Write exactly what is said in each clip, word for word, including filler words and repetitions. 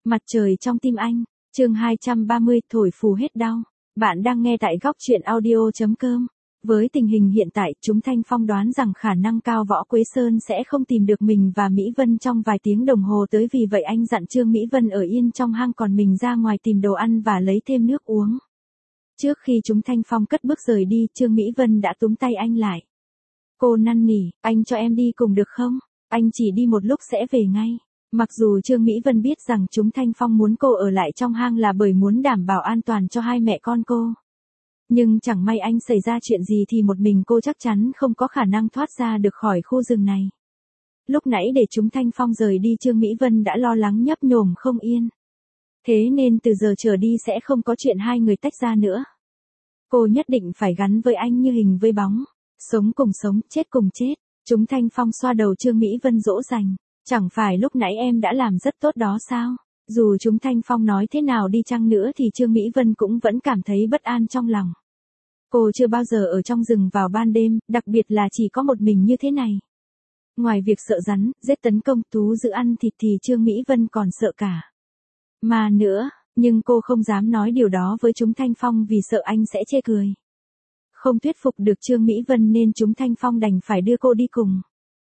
Mặt trời trong tim anh, chương hai trăm ba mươi, thổi phù hết đau. Bạn đang nghe tại góc truyện audio chấm com. Với tình hình hiện tại, chúng Thanh Phong đoán rằng khả năng cao Võ Quế Sơn sẽ không tìm được mình và Mỹ Vân trong vài tiếng đồng hồ tới, vì vậy anh dặn Trương Mỹ Vân ở yên trong hang, còn mình ra ngoài tìm đồ ăn và lấy thêm nước uống. Trước khi chúng Thanh Phong cất bước rời đi, Trương Mỹ Vân đã túm tay anh lại. Cô năn nỉ, anh cho em đi cùng được không? Anh chỉ đi một lúc sẽ về ngay. Mặc dù Trương Mỹ Vân biết rằng chúng Thanh Phong muốn cô ở lại trong hang là bởi muốn đảm bảo an toàn cho hai mẹ con cô. Nhưng chẳng may anh xảy ra chuyện gì thì một mình cô chắc chắn không có khả năng thoát ra được khỏi khu rừng này. Lúc nãy để chúng Thanh Phong rời đi, Trương Mỹ Vân đã lo lắng nhấp nhổm không yên. Thế nên từ giờ trở đi sẽ không có chuyện hai người tách ra nữa. Cô nhất định phải gắn với anh như hình với bóng. Sống cùng sống, chết cùng chết. Chúng Thanh Phong xoa đầu Trương Mỹ Vân dỗ dành. Chẳng phải lúc nãy em đã làm rất tốt đó sao? Dù chúng Thanh Phong nói thế nào đi chăng nữa thì Trương Mỹ Vân cũng vẫn cảm thấy bất an trong lòng. Cô chưa bao giờ ở trong rừng vào ban đêm, đặc biệt là chỉ có một mình như thế này. Ngoài việc sợ rắn, giết tấn công, thú dữ ăn thịt thì Trương Mỹ Vân còn sợ cả ma nữa, nhưng cô không dám nói điều đó với chúng Thanh Phong vì sợ anh sẽ chê cười. Không thuyết phục được Trương Mỹ Vân nên chúng Thanh Phong đành phải đưa cô đi cùng.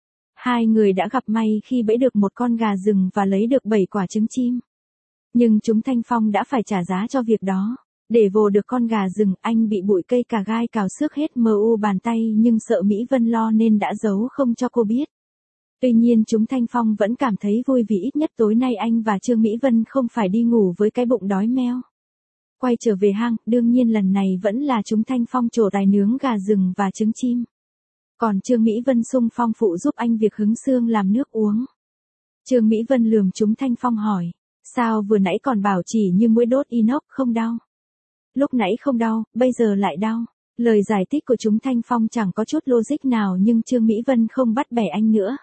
Hai người đã gặp may khi bẫy được một con gà rừng và lấy được bảy quả trứng chim. Nhưng chúng Thanh Phong đã phải trả giá cho việc đó. Để vồ được con gà rừng, anh bị bụi cây cà gai cào xước hết mờ u bàn tay, nhưng sợ Mỹ Vân lo nên đã giấu không cho cô biết. Tuy nhiên chúng Thanh Phong vẫn cảm thấy vui vì ít nhất tối nay anh và Trương Mỹ Vân không phải đi ngủ với cái bụng đói meo. Quay trở về hang, đương nhiên lần này vẫn là chúng Thanh Phong trổ tài nướng gà rừng và trứng chim. Còn Trương Mỹ Vân xung phong phụ giúp anh việc hứng xương làm nước uống. Trương Mỹ Vân lườm chúng Thanh Phong hỏi, sao vừa nãy còn bảo chỉ như muỗi đốt inox không đau? Lúc nãy không đau, bây giờ lại đau. Lời giải thích của chúng Thanh Phong chẳng có chút logic nào, nhưng Trương Mỹ Vân không bắt bẻ anh nữa.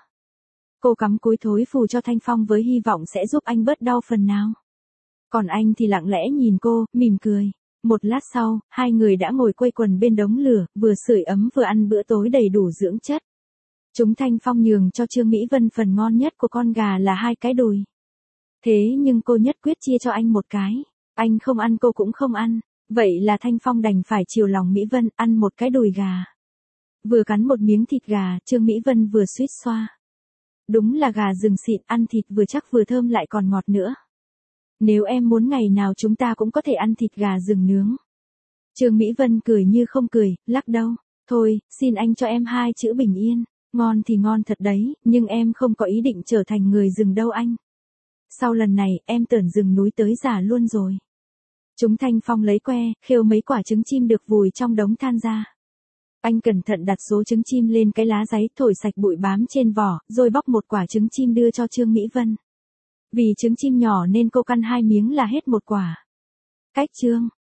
Cô cắm cúi thối phù cho Thanh Phong với hy vọng sẽ giúp anh bớt đau phần nào. Còn anh thì lặng lẽ nhìn cô, mỉm cười. Một lát sau, hai người đã ngồi quây quần bên đống lửa, vừa sưởi ấm vừa ăn bữa tối đầy đủ dưỡng chất. Chúng Thanh Phong nhường cho Trương Mỹ Vân phần ngon nhất của con gà là hai cái đùi. Thế nhưng cô nhất quyết chia cho anh một cái. Anh không ăn cô cũng không ăn. Vậy là Thanh Phong đành phải chiều lòng Mỹ Vân ăn một cái đùi gà. Vừa cắn một miếng thịt gà, Trương Mỹ Vân vừa suýt xoa. Đúng là gà rừng xịn, ăn thịt vừa chắc vừa thơm lại còn ngọt nữa. Nếu em muốn ngày nào chúng ta cũng có thể ăn thịt gà rừng nướng. Trương Mỹ Vân cười như không cười, lắc đầu. Thôi, xin anh cho em hai chữ bình yên. Ngon thì ngon thật đấy, nhưng em không có ý định trở thành người rừng đâu anh. Sau lần này, em tởn rừng núi tới già luôn rồi. Chúng Thanh Phong lấy que, khêu mấy quả trứng chim được vùi trong đống than ra. Anh cẩn thận đặt số trứng chim lên cái lá giấy, thổi sạch bụi bám trên vỏ, rồi bóc một quả trứng chim đưa cho Trương Mỹ Vân. Vì trứng chim nhỏ nên cô căn hai miếng là hết một quả. Cách Trương